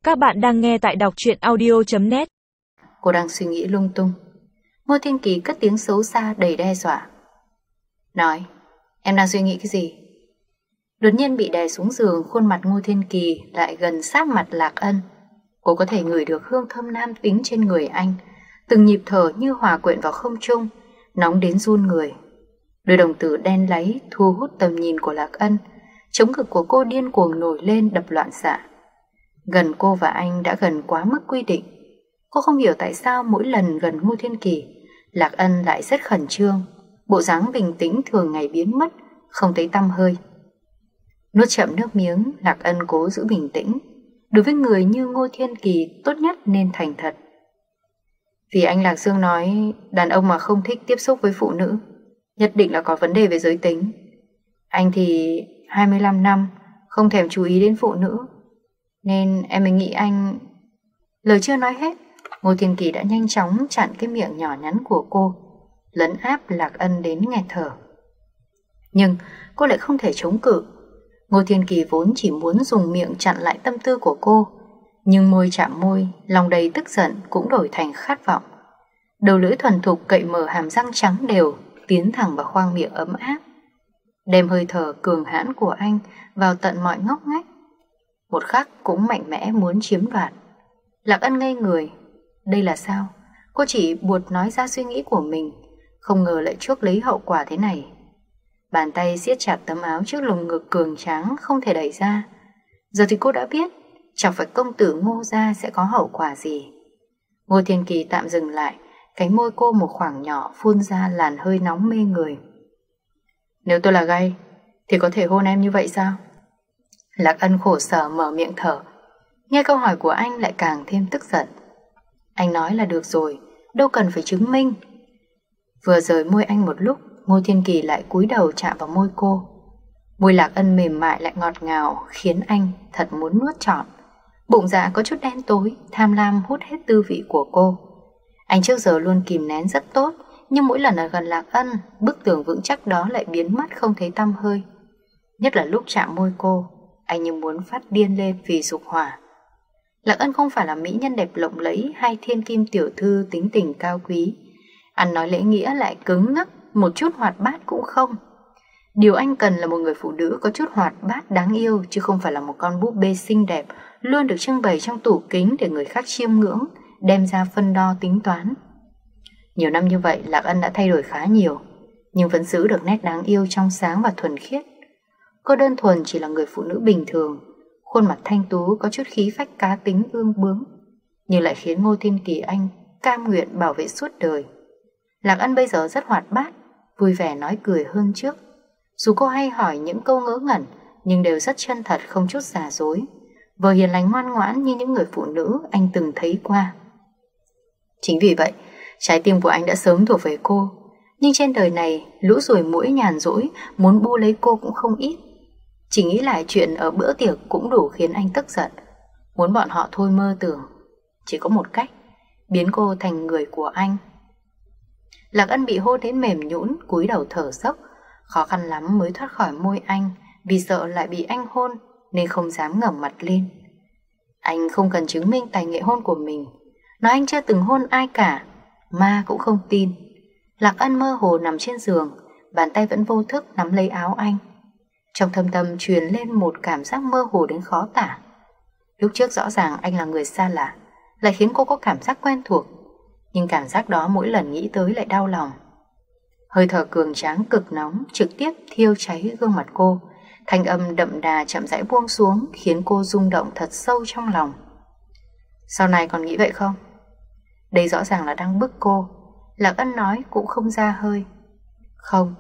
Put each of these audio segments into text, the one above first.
Các bạn đang nghe tại đọc truyện audio.net. Cô đang suy nghĩ lung tung. Ngô Thiên Kỳ cất tiếng xấu xa đầy đe dọa. Nói, em đang suy nghĩ cái gì? Đột nhiên bị đè xuống giường, khuôn mặt Ngô Thiên Kỳ lại gần sát mặt Lạc Ân. Cô có thể ngửi được hương thơm nam tính trên người anh, từng nhịp thở như hòa quyện vào không trung, nóng đến run người. Đôi đồng tử đen láy thu hút tầm nhìn của Lạc Ân, chống ngực của cô điên cuồng nổi lên đập loạn xạ. Gần cô và anh đã gần quá mức quy định. Cô không hiểu tại sao mỗi lần gần Ngô Thiên Kỳ, Lạc Ân lại rất khẩn trương, bộ dáng bình tĩnh thường ngày biến mất, không thấy tăm hơi. Nuốt chậm nước miếng, Lạc Ân cố giữ bình tĩnh. Đối với người như Ngô Thiên Kỳ, tốt nhất nên thành thật. Vì anh Lạc Dương nói, đàn ông mà không thích tiếp xúc với phụ nữ, nhất định là có vấn đề về giới tính. Anh thì 25 năm, không thèm chú ý đến phụ nữ, nên em mới nghĩ anh... Lời chưa nói hết, Ngô Thiên Kỳ đã nhanh chóng chặn cái miệng nhỏ nhắn của cô, lấn áp Lạc Ân đến nghẹt thở. Nhưng cô lại không thể chống cự. Ngô Thiên Kỳ vốn chỉ muốn dùng miệng chặn lại tâm tư của cô, nhưng môi chạm môi, lòng đầy tức giận cũng đổi thành khát vọng. Đầu lưỡi thuần thục cậy mở hàm răng trắng đều, tiến thẳng vào khoang miệng ấm áp, đem hơi thở cường hãn của anh vào tận mọi ngóc ngách. Một khắc cũng mạnh mẽ muốn chiếm đoạt. Lạc Ân ngây người. Đây là sao? Cô chỉ buột nói ra suy nghĩ của mình, không ngờ lại chuốc lấy hậu quả thế này. Bàn tay siết chặt tấm áo trước lồng ngực cường tráng không thể đẩy ra. Giờ thì cô đã biết chọc phải công tử Ngô gia sẽ có hậu quả gì. Ngô Thiên Kỳ tạm dừng lại, cánh môi cô một khoảng nhỏ phun ra làn hơi nóng mê người. Nếu tôi là gay thì có thể hôn em như vậy sao? Lạc Ân khổ sở mở miệng thở. Nghe câu hỏi của anh lại càng thêm tức giận. Anh nói là được rồi, đâu cần phải chứng minh. Vừa rời môi anh một lúc, Ngô Thiên Kỳ lại cúi đầu chạm vào môi cô. Môi Lạc Ân mềm mại lại ngọt ngào, khiến anh thật muốn nuốt trọn. Bụng dạ có chút đen tối, tham lam hút hết tư vị của cô. Anh trước giờ luôn kìm nén rất tốt, nhưng mỗi lần ở gần Lạc Ân, bức tường vững chắc đó lại biến mất không thấy tăm hơi. Nhất là lúc chạm môi cô, anh như muốn phát điên lên vì dục hỏa. Lạc Ân không phải là mỹ nhân đẹp lộng lẫy hay thiên kim tiểu thư tính tình cao quý. Ăn nói lễ nghĩa lại cứng ngắc, một chút hoạt bát cũng không. Điều anh cần là một người phụ nữ có chút hoạt bát đáng yêu, chứ không phải là một con búp bê xinh đẹp luôn được trưng bày trong tủ kính để người khác chiêm ngưỡng, đem ra phân đo tính toán. Nhiều năm như vậy, Lạc Ân đã thay đổi khá nhiều, nhưng vẫn giữ được nét đáng yêu trong sáng và thuần khiết. Cô đơn thuần chỉ là người phụ nữ bình thường, khuôn mặt thanh tú có chút khí phách cá tính ương bướng, nhưng lại khiến Ngô Thiên Kỳ anh cam nguyện bảo vệ suốt đời. Lạc Ân bây giờ rất hoạt bát, vui vẻ nói cười hơn trước. Dù cô hay hỏi những câu ngớ ngẩn, nhưng đều rất chân thật, không chút giả dối, vừa hiền lành ngoan ngoãn như những người phụ nữ anh từng thấy qua. Chính vì vậy, trái tim của anh đã sớm thuộc về cô. Nhưng trên đời này, lũ ruồi muỗi nhàn rỗi muốn bu lấy cô cũng không ít. Chỉ nghĩ lại chuyện ở bữa tiệc cũng đủ khiến anh tức giận, muốn bọn họ thôi mơ tưởng. Chỉ có một cách, biến cô thành người của anh. Lạc Ân bị hôn đến mềm nhũn, cúi đầu thở dốc, khó khăn lắm mới thoát khỏi môi anh, vì sợ lại bị anh hôn nên không dám ngẩng mặt lên. Anh không cần chứng minh tài nghệ hôn của mình, nói anh chưa từng hôn ai cả, ma cũng không tin. Lạc Ân mơ hồ nằm trên giường, bàn tay vẫn vô thức nắm lấy áo anh. Trong thâm tâm truyền lên một cảm giác mơ hồ đến khó tả. Lúc trước rõ ràng anh là người xa lạ, lại khiến cô có cảm giác quen thuộc, nhưng cảm giác đó mỗi lần nghĩ tới lại đau lòng. Hơi thở cường tráng cực nóng trực tiếp thiêu cháy gương mặt cô, thanh âm đậm đà chậm rãi buông xuống khiến cô rung động thật sâu trong lòng. Sau này còn nghĩ vậy không? Đây rõ ràng là đang bức cô. Lạc Ân nói cũng không ra hơi. Không.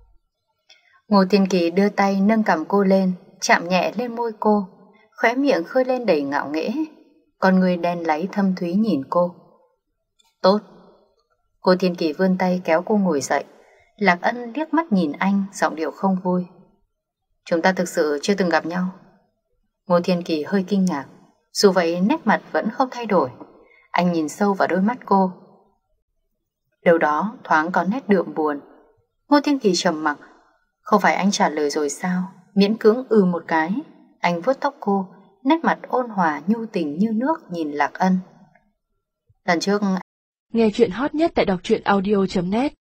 Ngô Thiên Kỳ đưa tay nâng cằm cô lên, chạm nhẹ lên môi cô, khóe miệng khơi lên đầy ngạo nghễ, con người đen láy thâm thúy nhìn cô. Tốt. Ngô Thiên Kỳ vươn tay kéo cô ngồi dậy. Lạc Ân liếc mắt nhìn anh, giọng điệu không vui. Chúng ta thực sự chưa từng gặp nhau. Ngô Thiên Kỳ hơi kinh ngạc, dù vậy nét mặt vẫn không thay đổi. Anh nhìn sâu vào đôi mắt cô, đâu đó thoáng có nét đượm buồn. Ngô Thiên Kỳ trầm mặc. Không phải anh trả lời rồi sao? Miễn cưỡng một cái. Anh vuốt tóc cô, nét mặt ôn hòa nhu tình như nước nhìn Lạc Ân. Lần trước Nghe chuyện hot nhất tại đọc truyện audio.net